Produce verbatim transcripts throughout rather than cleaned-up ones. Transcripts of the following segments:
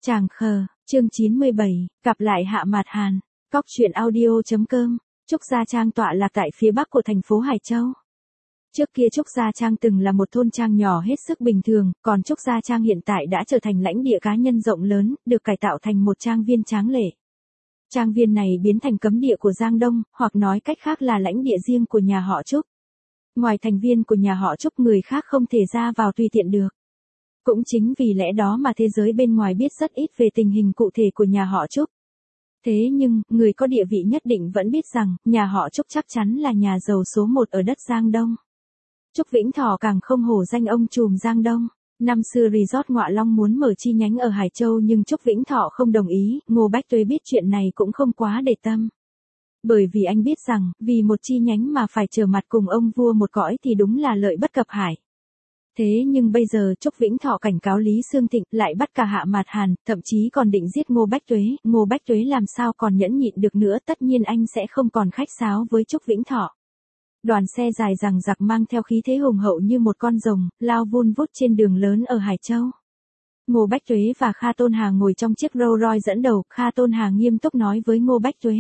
Tràng khờ, chương chín mươi bảy, gặp lại Hạ Mạt Hàn, cóc truyện audio.com, Trúc Gia Trang tọa lạc tại phía bắc của thành phố Hải Châu. Trước kia Trúc Gia Trang từng là một thôn trang nhỏ hết sức bình thường, còn Trúc Gia Trang hiện tại đã trở thành lãnh địa cá nhân rộng lớn, được cải tạo thành một trang viên tráng lệ. Trang viên này biến thành cấm địa của Giang Đông, hoặc nói cách khác là lãnh địa riêng của nhà họ Trúc. Ngoài thành viên của nhà họ Trúc, người khác không thể ra vào tùy tiện được. Cũng chính vì lẽ đó mà thế giới bên ngoài biết rất ít về tình hình cụ thể của nhà họ Trúc. Thế nhưng, người có địa vị nhất định vẫn biết rằng, nhà họ Trúc chắc chắn là nhà giàu số một ở đất Giang Đông. Trúc Vĩnh Thọ càng không hổ danh ông trùm Giang Đông. Năm xưa Resort Ngọa Long muốn mở chi nhánh ở Hải Châu nhưng Trúc Vĩnh Thọ không đồng ý, Ngô Bách Tuế biết chuyện này cũng không quá để tâm. Bởi vì anh biết rằng, vì một chi nhánh mà phải trở mặt cùng ông vua một cõi thì đúng là lợi bất cập hại. Thế nhưng bây giờ Trúc Vĩnh Thọ cảnh cáo Lý Xương Thịnh lại bắt cả Hạ Mạt Hàn, thậm chí còn định giết Ngô Bách Tuế, Ngô Bách Tuế làm sao còn nhẫn nhịn được nữa, tất nhiên anh sẽ không còn khách sáo với Trúc Vĩnh Thọ. Đoàn xe dài dằng dặc mang theo khí thế hùng hậu như một con rồng, lao vun vút trên đường lớn ở Hải Châu. Ngô Bách Tuế và Kha Tôn Hà ngồi trong chiếc Rolls Royce dẫn đầu, Kha Tôn Hà nghiêm túc nói với Ngô Bách Tuế.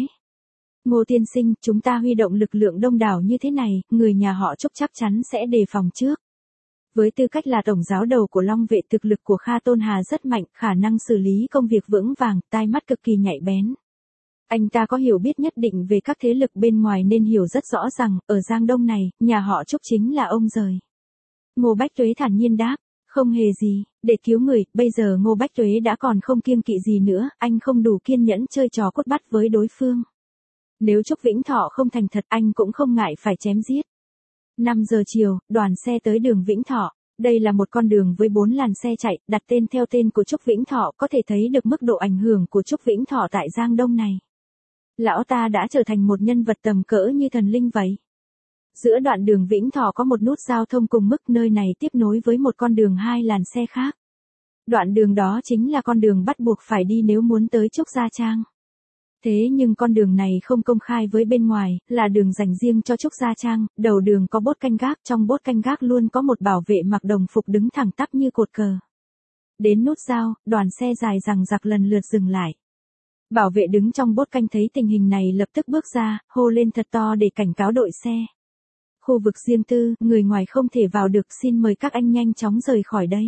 Ngô tiên sinh, chúng ta huy động lực lượng đông đảo như thế này, người nhà họ Trúc chắc chắn sẽ đề phòng trước. Với tư cách là tổng giáo đầu của Long Vệ, thực lực của Kha Tôn Hà rất mạnh, khả năng xử lý công việc vững vàng, tai mắt cực kỳ nhạy bén. Anh ta có hiểu biết nhất định về các thế lực bên ngoài nên hiểu rất rõ rằng, ở Giang Đông này, nhà họ Trúc chính là ông rời. Ngô Bách Tuế thản nhiên đáp, không hề gì, để cứu người, bây giờ Ngô Bách Tuế đã còn không kiêng kỵ gì nữa, anh không đủ kiên nhẫn chơi trò cốt bắt với đối phương. Nếu Trúc Vĩnh Thọ không thành thật, anh cũng không ngại phải chém giết. năm giờ chiều, đoàn xe tới đường Vĩnh Thọ. Đây là một con đường với bốn làn xe chạy, đặt tên theo tên của Trúc Vĩnh Thọ, có thể thấy được mức độ ảnh hưởng của Trúc Vĩnh Thọ tại Giang Đông này. Lão ta đã trở thành một nhân vật tầm cỡ như thần linh vậy. Giữa đoạn đường Vĩnh Thọ có một nút giao thông cùng mức, nơi này tiếp nối với một con đường hai làn xe khác. Đoạn đường đó chính là con đường bắt buộc phải đi nếu muốn tới Trúc Gia Trang. Thế nhưng con đường này không công khai với bên ngoài, là đường dành riêng cho Trúc Gia Trang, đầu đường có bốt canh gác, trong bốt canh gác luôn có một bảo vệ mặc đồng phục đứng thẳng tắp như cột cờ. Đến nút giao, đoàn xe dài dằng dặc lần lượt dừng lại. Bảo vệ đứng trong bốt canh thấy tình hình này lập tức bước ra, hô lên thật to để cảnh cáo đội xe. Khu vực riêng tư, người ngoài không thể vào được, xin mời các anh nhanh chóng rời khỏi đây.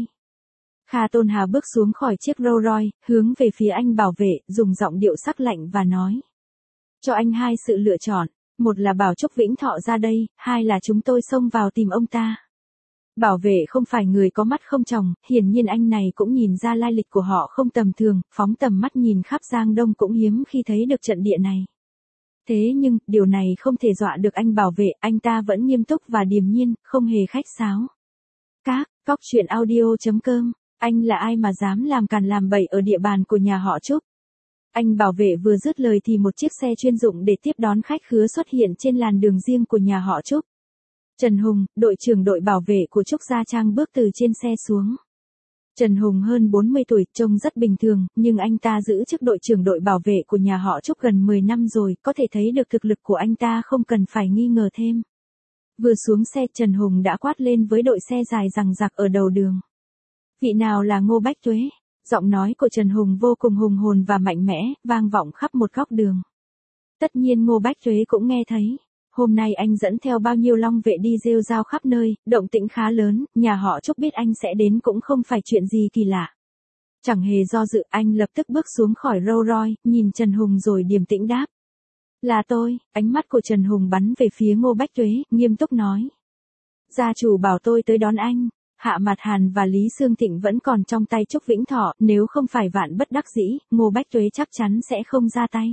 Kha Tôn Hà bước xuống khỏi chiếc Rolls Royce, hướng về phía anh bảo vệ, dùng giọng điệu sắc lạnh và nói. Cho anh hai sự lựa chọn, một là bảo Trúc Vĩnh Thọ ra đây, hai là chúng tôi xông vào tìm ông ta. Bảo vệ không phải người có mắt không tròng, hiển nhiên anh này cũng nhìn ra lai lịch của họ không tầm thường, phóng tầm mắt nhìn khắp Giang Đông cũng hiếm khi thấy được trận địa này. Thế nhưng, điều này không thể dọa được anh bảo vệ, anh ta vẫn nghiêm túc và điềm nhiên, không hề khách sáo. Các, cóc truyện audio.com, anh là ai mà dám làm càn làm bậy ở địa bàn của nhà họ Trúc? Anh bảo vệ vừa dứt lời thì một chiếc xe chuyên dụng để tiếp đón khách khứa xuất hiện trên làn đường riêng của nhà họ Trúc. Trần Hùng, đội trưởng đội bảo vệ của Trúc Gia Trang bước từ trên xe xuống. Trần Hùng hơn bốn mươi tuổi, trông rất bình thường, nhưng anh ta giữ chức đội trưởng đội bảo vệ của nhà họ Trúc gần mười năm rồi, có thể thấy được thực lực của anh ta không cần phải nghi ngờ thêm. Vừa xuống xe, Trần Hùng đã quát lên với đội xe dài dằng dặc ở đầu đường. Vị nào là Ngô Bách Tuế? Giọng nói của Trần Hùng vô cùng hùng hồn và mạnh mẽ, vang vọng khắp một góc đường. Tất nhiên Ngô Bách Tuế cũng nghe thấy. Hôm nay anh dẫn theo bao nhiêu long vệ đi rêu rao khắp nơi, động tĩnh khá lớn, nhà họ Trúc biết anh sẽ đến cũng không phải chuyện gì kỳ lạ. Chẳng hề do dự, anh lập tức bước xuống khỏi Rolls Royce, nhìn Trần Hùng rồi điềm tĩnh đáp. Là tôi, ánh mắt của Trần Hùng bắn về phía Ngô Bách Tuế, nghiêm túc nói. Gia chủ bảo tôi tới đón anh. Hạ Mạt Hàn và Lý Xương Thịnh vẫn còn trong tay Trúc Vĩnh Thọ, nếu không phải vạn bất đắc dĩ, Ngô Bách Tuế chắc chắn sẽ không ra tay.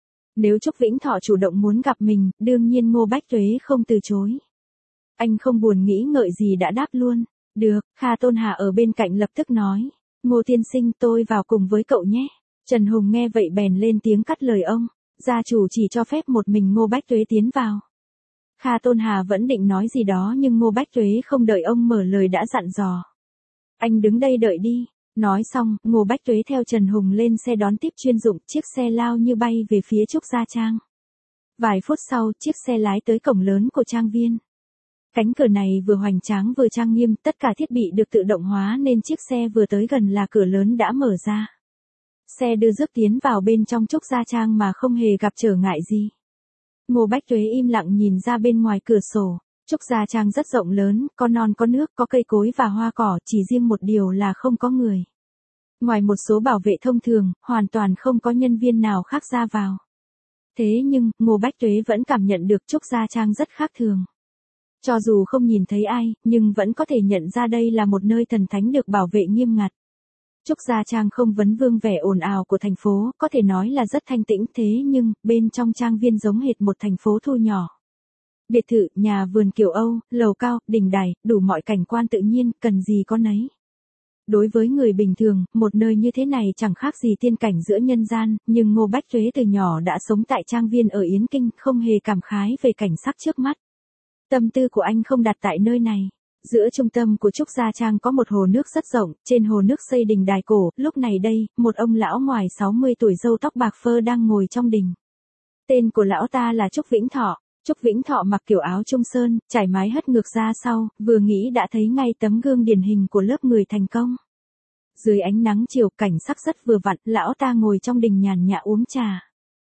Nếu Trúc Vĩnh Thọ chủ động muốn gặp mình, đương nhiên Ngô Bách Tuế không từ chối. Anh không buồn nghĩ ngợi gì đã đáp luôn. Được, Kha Tôn Hà ở bên cạnh lập tức nói. Ngô tiên sinh, tôi vào cùng với cậu nhé. Trần Hùng nghe vậy bèn lên tiếng cắt lời ông. Gia chủ chỉ cho phép một mình Ngô Bách Tuế tiến vào. Kha Tôn Hà vẫn định nói gì đó nhưng Ngô Bách Tuế không đợi ông mở lời đã dặn dò. Anh đứng đây đợi đi. Nói xong, Ngô Bách Tuế theo Trần Hùng lên xe đón tiếp chuyên dụng, chiếc xe lao như bay về phía Trúc Gia Trang. Vài phút sau, chiếc xe lái tới cổng lớn của trang viên. Cánh cửa này vừa hoành tráng vừa trang nghiêm, tất cả thiết bị được tự động hóa nên chiếc xe vừa tới gần là cửa lớn đã mở ra. Xe đưa rước tiến vào bên trong Trúc Gia Trang mà không hề gặp trở ngại gì. Ngô Bách Tuế im lặng nhìn ra bên ngoài cửa sổ. Trúc Gia Trang rất rộng lớn, có non có nước, có cây cối và hoa cỏ, chỉ riêng một điều là không có người. Ngoài một số bảo vệ thông thường, hoàn toàn không có nhân viên nào khác ra vào. Thế nhưng, Ngô Bách Tuế vẫn cảm nhận được Trúc Gia Trang rất khác thường. Cho dù không nhìn thấy ai, nhưng vẫn có thể nhận ra đây là một nơi thần thánh được bảo vệ nghiêm ngặt. Trúc Gia Trang không vấn vương vẻ ồn ào của thành phố, có thể nói là rất thanh tĩnh, thế nhưng, bên trong trang viên giống hệt một thành phố thu nhỏ. Biệt thự, nhà vườn kiểu Âu, lầu cao, đình đài, đủ mọi cảnh quan tự nhiên, cần gì có nấy. Đối với người bình thường, một nơi như thế này chẳng khác gì tiên cảnh giữa nhân gian, nhưng Ngô Bách Tuế từ nhỏ đã sống tại trang viên ở Yến Kinh, không hề cảm khái về cảnh sắc trước mắt. Tâm tư của anh không đặt tại nơi này. Giữa trung tâm của Trúc Gia Trang có một hồ nước rất rộng, trên hồ nước xây đình đài cổ, lúc này đây, một ông lão ngoài sáu mươi tuổi râu tóc bạc phơ đang ngồi trong đình. Tên của lão ta là Trúc Vĩnh Thọ. Trúc Vĩnh Thọ mặc kiểu áo trung sơn, trải mái hất ngược ra sau, vừa nghĩ đã thấy ngay tấm gương điển hình của lớp người thành công. Dưới ánh nắng chiều, cảnh sắc rất vừa vặn, lão ta ngồi trong đình nhàn nhã uống trà.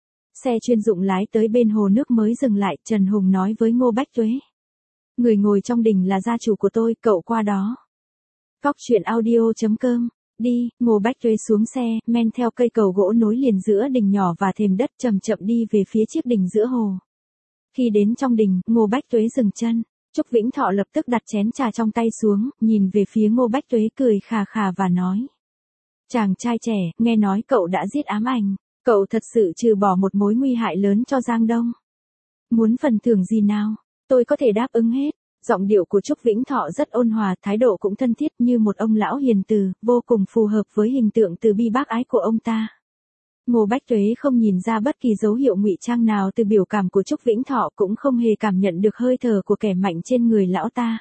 Xe chuyên dụng lái tới bên hồ nước mới dừng lại, Trần Hùng nói với Ngô Bách Tuế. Người ngồi trong đình là gia chủ của tôi, cậu qua đó. Cóc truyện audio chấm com. Đi, Ngô Bách Tuế xuống xe, men theo cây cầu gỗ nối liền giữa đình nhỏ và thềm đất, chậm chậm đi về phía chiếc đình giữa hồ. Khi đến trong đình, Ngô Bách Tuế dừng chân. Trúc Vĩnh Thọ lập tức đặt chén trà trong tay xuống, nhìn về phía Ngô Bách Tuế cười khà khà và nói. Chàng trai trẻ, nghe nói cậu đã giết ám ảnh. Cậu thật sự trừ bỏ một mối nguy hại lớn cho Giang Đông. Muốn phần thưởng gì nào? Tôi có thể đáp ứng hết. Giọng điệu của Trúc Vĩnh Thọ rất ôn hòa, thái độ cũng thân thiết như một ông lão hiền từ, vô cùng phù hợp với hình tượng từ bi bác ái của ông ta. Ngô Bách Tuế không nhìn ra bất kỳ dấu hiệu ngụy trang nào từ biểu cảm của Trúc Vĩnh Thọ, cũng không hề cảm nhận được hơi thở của kẻ mạnh trên người lão ta.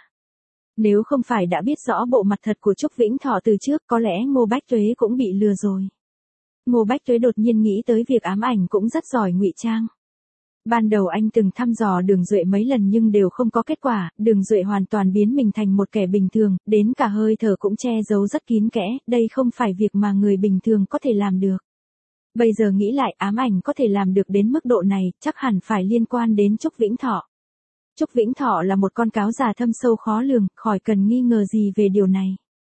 Nếu không phải đã biết rõ bộ mặt thật của Trúc Vĩnh Thọ từ trước, có lẽ Ngô Bách Tuế cũng bị lừa rồi. Ngô Bách Tuế đột nhiên nghĩ tới việc ám ảnh cũng rất giỏi ngụy trang. Ban đầu anh từng thăm dò Đường Duệ mấy lần nhưng đều không có kết quả, Đường Duệ hoàn toàn biến mình thành một kẻ bình thường, đến cả hơi thở cũng che giấu rất kín kẽ, đây không phải việc mà người bình thường có thể làm được. Bây giờ nghĩ lại, ám ảnh có thể làm được đến mức độ này, chắc hẳn phải liên quan đến Trúc Vĩnh Thọ. Trúc Vĩnh Thọ là một con cáo già thâm sâu khó lường, khỏi cần nghi ngờ gì về điều này.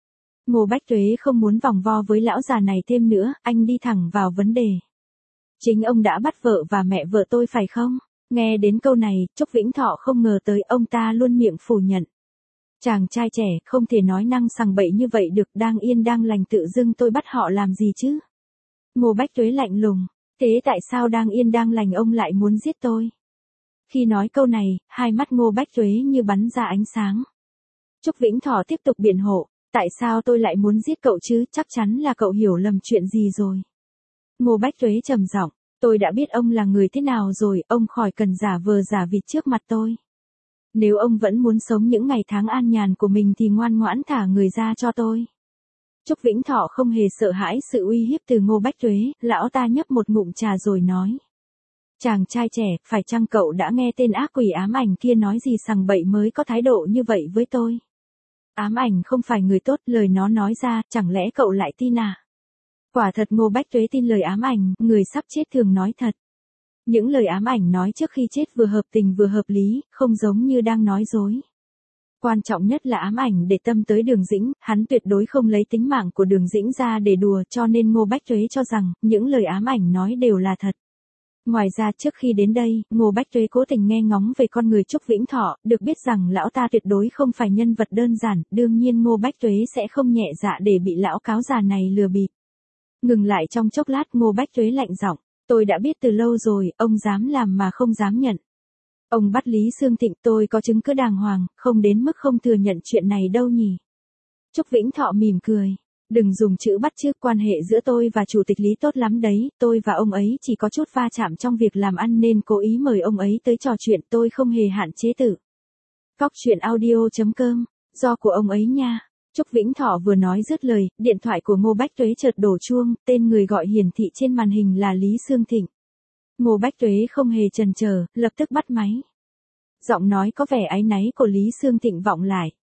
Ngô Bách Tuế không muốn vòng vo với lão già này thêm nữa, anh đi thẳng vào vấn đề. Chính ông đã bắt vợ và mẹ vợ tôi phải không? Nghe đến câu này, Trúc Vĩnh Thọ không ngờ tới, ông ta luôn miệng phủ nhận. Chàng trai trẻ, không thể nói năng sằng bậy như vậy được, đang yên đang lành tự dưng tôi bắt họ làm gì chứ? Ngô Bách Tuế lạnh lùng, thế tại sao đang yên đang lành ông lại muốn giết tôi? Khi nói câu này, hai mắt Ngô Bách Tuế như bắn ra ánh sáng. Trúc Vĩnh Thọ tiếp tục biện hộ, tại sao tôi lại muốn giết cậu chứ, chắc chắn là cậu hiểu lầm chuyện gì rồi. Ngô Bách Tuế trầm giọng, tôi đã biết ông là người thế nào rồi, ông khỏi cần giả vờ giả vịt trước mặt tôi. Nếu ông vẫn muốn sống những ngày tháng an nhàn của mình thì ngoan ngoãn thả người ra cho tôi. Trúc Vĩnh Thọ không hề sợ hãi sự uy hiếp từ Ngô Bách Tuế, lão ta nhấp một ngụm trà rồi nói. Chàng trai trẻ, phải chăng cậu đã nghe tên ác quỷ ám ảnh kia nói gì sằng bậy mới có thái độ như vậy với tôi? Ám ảnh không phải người tốt, lời nó nói ra, chẳng lẽ cậu lại tin à? Quả thật Ngô Bách Tuế tin lời ám ảnh, người sắp chết thường nói thật. Những lời ám ảnh nói trước khi chết vừa hợp tình vừa hợp lý, không giống như đang nói dối. Quan trọng nhất là ám ảnh để tâm tới Đường Dĩnh, hắn tuyệt đối không lấy tính mạng của Đường Dĩnh ra để đùa, cho nên Ngô Bách Tuế cho rằng, những lời ám ảnh nói đều là thật. Ngoài ra trước khi đến đây, Ngô Bách Tuế cố tình nghe ngóng về con người Trúc Vĩnh Thọ, được biết rằng lão ta tuyệt đối không phải nhân vật đơn giản, đương nhiên Ngô Bách Tuế sẽ không nhẹ dạ để bị lão cáo già này lừa bịp. Ngừng lại trong chốc lát, Ngô Bách Tuế lạnh giọng, tôi đã biết từ lâu rồi, ông dám làm mà không dám nhận. Ông bắt Lý Xương Thịnh, tôi có chứng cứ đàng hoàng, không đến mức không thừa nhận chuyện này đâu nhỉ. Trúc Vĩnh Thọ mỉm cười, đừng dùng chữ bắt chước, quan hệ giữa tôi và chủ tịch Lý tốt lắm đấy, tôi và ông ấy chỉ có chút va chạm trong việc làm ăn nên cố ý mời ông ấy tới trò chuyện, tôi không hề hạn chế tự. Cóc truyện audio chấm com, do của ông ấy nha. Trúc Vĩnh Thọ vừa nói dứt lời, điện thoại của Ngô Bách Tuế chợt đổ chuông, tên người gọi hiển thị trên màn hình là Lý Xương Thịnh. Ngô Bách Tuế không hề chần chờ, lập tức bắt máy. Giọng nói có vẻ áy náy của Lý Xương Thịnh vọng lại.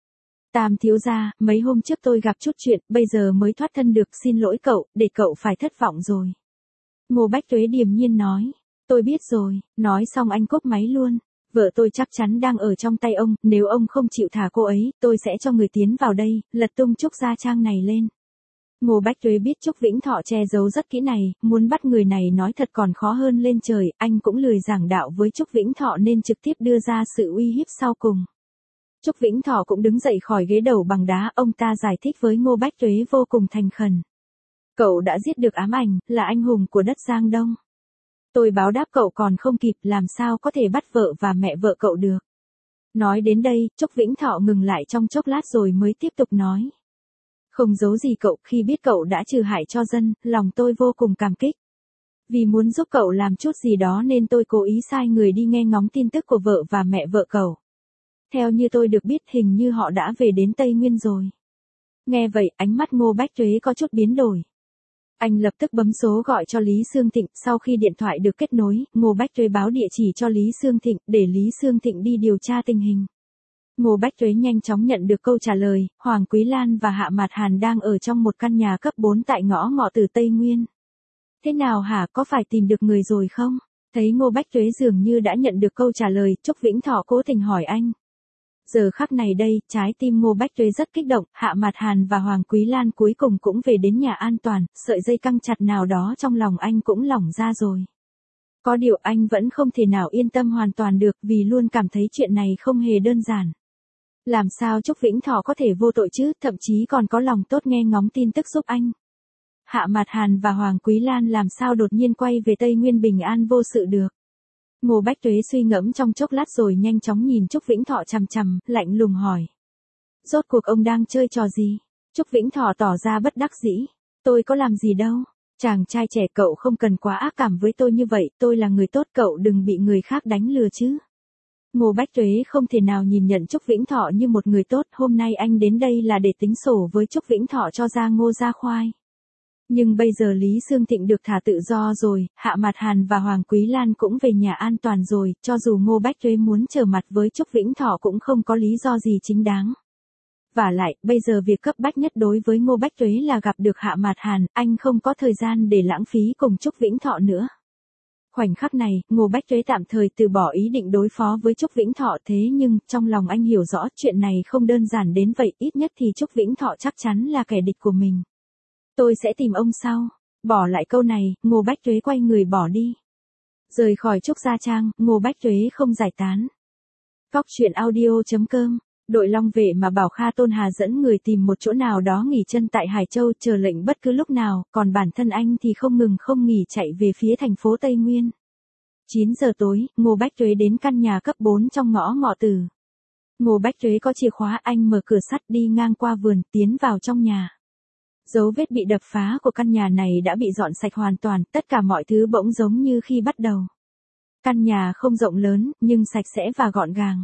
Tam thiếu gia, mấy hôm trước tôi gặp chút chuyện, bây giờ mới thoát thân được, xin lỗi cậu, để cậu phải thất vọng rồi. Ngô Bách Tuế điềm nhiên nói. Tôi biết rồi, nói xong anh cúp máy luôn. Vợ tôi chắc chắn đang ở trong tay ông, nếu ông không chịu thả cô ấy, tôi sẽ cho người tiến vào đây, lật tung Trúc Gia Trang này lên. Ngô Bách Tuế biết Trúc Vĩnh Thọ che giấu rất kỹ này, muốn bắt người này nói thật còn khó hơn lên trời, anh cũng lười giảng đạo với Trúc Vĩnh Thọ nên trực tiếp đưa ra sự uy hiếp sau cùng. Trúc Vĩnh Thọ cũng đứng dậy khỏi ghế đầu bằng đá, ông ta giải thích với Ngô Bách Tuế vô cùng thành khẩn. Cậu đã giết được ám ảnh, là anh hùng của đất Giang Đông. Tôi báo đáp cậu còn không kịp, làm sao có thể bắt vợ và mẹ vợ cậu được. Nói đến đây, Trúc Vĩnh Thọ ngừng lại trong chốc lát rồi mới tiếp tục nói. Không giấu gì cậu, khi biết cậu đã trừ hại cho dân, lòng tôi vô cùng cảm kích. Vì muốn giúp cậu làm chút gì đó nên tôi cố ý sai người đi nghe ngóng tin tức của vợ và mẹ vợ cậu. Theo như tôi được biết hình như họ đã về đến Tây Nguyên rồi. Nghe vậy, ánh mắt Ngô Bách Tuế có chút biến đổi. Anh lập tức bấm số gọi cho Lý Sương Thịnh, sau khi điện thoại được kết nối, Ngô Bách Tuế báo địa chỉ cho Lý Sương Thịnh, để Lý Sương Thịnh đi điều tra tình hình. Ngô Bách Tuế nhanh chóng nhận được câu trả lời, Hoàng Quý Lan và Hạ Mạt Hàn đang ở trong một căn nhà cấp bốn tại ngõ Ngọ Tử Tây Nguyên. Thế nào hả, có phải tìm được người rồi không? Thấy Ngô Bách Tuế dường như đã nhận được câu trả lời, Trúc Vĩnh Thọ cố tình hỏi anh. Giờ khắc này đây, trái tim Ngô Bách Tuế rất kích động, Hạ Mạt Hàn và Hoàng Quý Lan cuối cùng cũng về đến nhà an toàn, sợi dây căng chặt nào đó trong lòng anh cũng lỏng ra rồi. Có điều anh vẫn không thể nào yên tâm hoàn toàn được vì luôn cảm thấy chuyện này không hề đơn giản. Làm sao Trúc Vĩnh Thọ có thể vô tội chứ, thậm chí còn có lòng tốt nghe ngóng tin tức giúp anh. Hạ Mạt Hàn và Hoàng Quý Lan làm sao đột nhiên quay về Tây Nguyên bình an vô sự được. Ngô Bách Tuế suy ngẫm trong chốc lát rồi nhanh chóng nhìn Trúc Vĩnh Thọ chằm chằm, lạnh lùng hỏi. Rốt cuộc ông đang chơi trò gì? Trúc Vĩnh Thọ tỏ ra bất đắc dĩ. Tôi có làm gì đâu. Chàng trai trẻ cậu không cần quá ác cảm với tôi như vậy, tôi là người tốt cậu đừng bị người khác đánh lừa chứ. Ngô Bách Tuế không thể nào nhìn nhận Trúc Vĩnh Thọ như một người tốt, hôm nay anh đến đây là để tính sổ với Trúc Vĩnh Thọ cho ra ngô ra khoai. Nhưng bây giờ Lý Sương Thịnh được thả tự do rồi, Hạ Mạt Hàn và Hoàng Quý Lan cũng về nhà an toàn rồi, cho dù Ngô Bách Tuế muốn trở mặt với Trúc Vĩnh Thọ cũng không có lý do gì chính đáng. Vả lại, bây giờ việc cấp bách nhất đối với Ngô Bách Tuế là gặp được Hạ Mạt Hàn, anh không có thời gian để lãng phí cùng Trúc Vĩnh Thọ nữa. Khoảnh khắc này, Ngô Bách Tuế tạm thời từ bỏ ý định đối phó với Trúc Vĩnh Thọ thế nhưng, trong lòng anh hiểu rõ chuyện này không đơn giản đến vậy, ít nhất thì Trúc Vĩnh Thọ chắc chắn là kẻ địch của mình. Tôi sẽ tìm ông sau. Bỏ lại câu này, Ngô Bách Tuế quay người bỏ đi. Rời khỏi Trúc Gia Trang, Ngô Bách Tuế không giải tán. Cóc truyện audio chấm com, đội Long Vệ mà bảo Kha Tôn Hà dẫn người tìm một chỗ nào đó nghỉ chân tại Hải Châu chờ lệnh bất cứ lúc nào, còn bản thân anh thì không ngừng không nghỉ chạy về phía thành phố Tây Nguyên. chín giờ tối, Ngô Bách Tuế đến căn nhà cấp bốn trong ngõ Ngọ Tử. Ngô Bách Tuế có chìa khóa, anh mở cửa sắt đi ngang qua vườn, tiến vào trong nhà. Dấu vết bị đập phá của căn nhà này đã bị dọn sạch hoàn toàn, tất cả mọi thứ bỗng giống như khi bắt đầu. Căn nhà không rộng lớn, nhưng sạch sẽ và gọn gàng.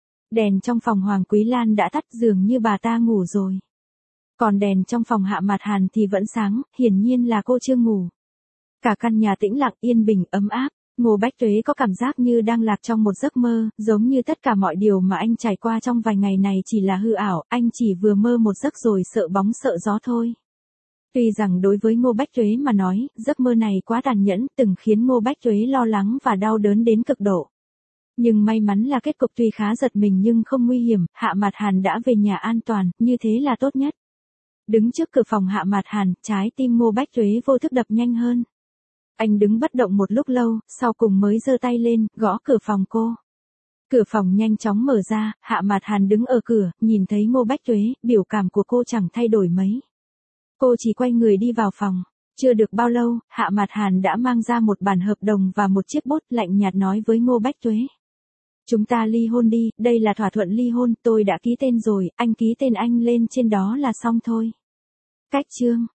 Đèn trong phòng Hoàng Quý Lan đã tắt, dường như bà ta ngủ rồi. Còn đèn trong phòng Hạ Mạt Hàn thì vẫn sáng, hiển nhiên là cô chưa ngủ. Cả căn nhà tĩnh lặng, yên bình, ấm áp. Ngô Bách Tuế có cảm giác như đang lạc trong một giấc mơ, giống như tất cả mọi điều mà anh trải qua trong vài ngày này chỉ là hư ảo, anh chỉ vừa mơ một giấc rồi sợ bóng sợ gió thôi. Tuy rằng đối với Ngô Bách Tuế mà nói, giấc mơ này quá tàn nhẫn, từng khiến Ngô Bách Tuế lo lắng và đau đớn đến cực độ. Nhưng may mắn là kết cục tuy khá giật mình nhưng không nguy hiểm, Hạ Mạt Hàn đã về nhà an toàn, như thế là tốt nhất. Đứng trước cửa phòng Hạ Mạt Hàn, trái tim Ngô Bách Tuế vô thức đập nhanh hơn. Anh đứng bất động một lúc lâu, sau cùng mới giơ tay lên, gõ cửa phòng cô. Cửa phòng nhanh chóng mở ra, Hạ Mạt Hàn đứng ở cửa, nhìn thấy Ngô Bách Tuế, biểu cảm của cô chẳng thay đổi mấy. Cô chỉ quay người đi vào phòng. Chưa được bao lâu, Hạ Mạt Hàn đã mang ra một bản hợp đồng và một chiếc bút, lạnh nhạt nói với Ngô Bách Tuế. Chúng ta ly hôn đi, đây là thỏa thuận ly hôn, tôi đã ký tên rồi, anh ký tên anh lên trên đó là xong thôi. Cách chương.